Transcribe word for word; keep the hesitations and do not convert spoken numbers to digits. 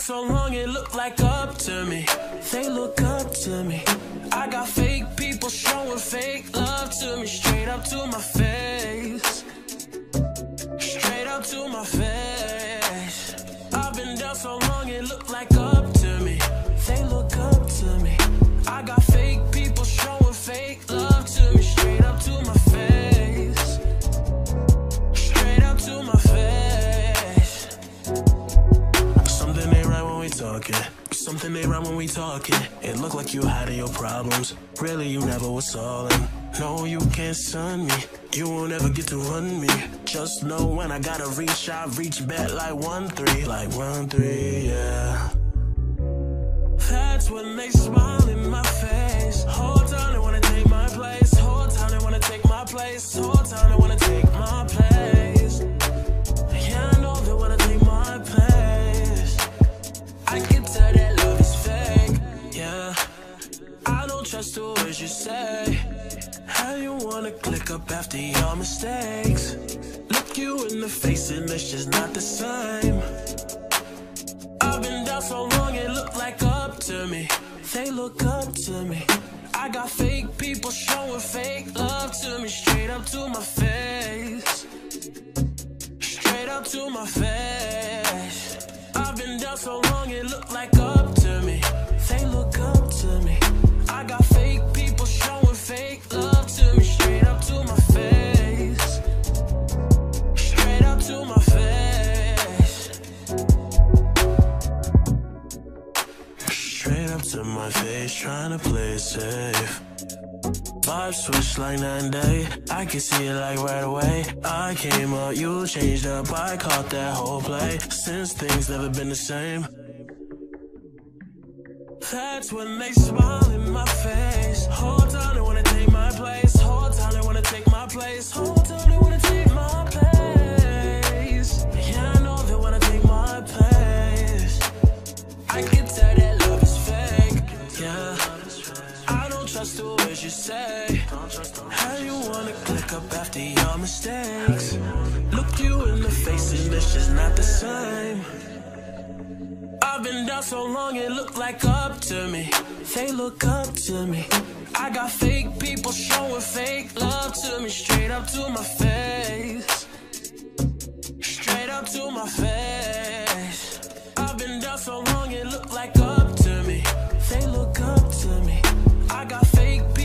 so long it look like up to me. They look up to me. I got fake people showing fake love to me. Straight up to my face. Straight up to my face. I've been down so long it look like up to me. They look up to me. I got fake people showing fake love to me. Straight up to my face. Straight up to my face. Something ain't right when we talking. Something ain't right when we talking. It look like you hiding your problems. Really, you never was solving. No, you can't sun me. You won't ever get to run me. Just know when I gotta reach, I reach back like one three, like one three, yeah. That's when they smile in my face. Whole time they wanna take my place. Whole time they wanna take my place. Whole time they wanna take my place. Yeah, I know they wanna take my place. I can tell that love is fake. Yeah, I don't trust the words you say. How you wanna click up after your mistakes? Look you in the face and it's just not the same. I've been down so long it look like up to me. They look up to me. I got fake people showing fake love to me. Straight up to my face. Straight up to my face. I've been down so long it look like up to me. They look up to me. I got fake people showing fake love to me. Straight up to my face. Straight up to my face. Straight up to my face, trying to play it safe. Vibe switch like night and day. I can see it like right away. I came up, you changed up, I caught that whole play. Since things never been the same. That's when they smile in my face. Whole time they wanna take my place. Whole time they wanna take my place. Whole time they wanna take my place. Yeah, I know they wanna take my place. I can tell that love is fake. Yeah, I don't trust the words you say. How you wanna click up after your mistakes? Look you in the face and it's just not the same. I've been down so long it look like up to me. They look up to me. I got fake people showing fake love to me. Straight up to my face. Straight up to my face. I've been down so long it look like up to me. They look up to me. I got fake people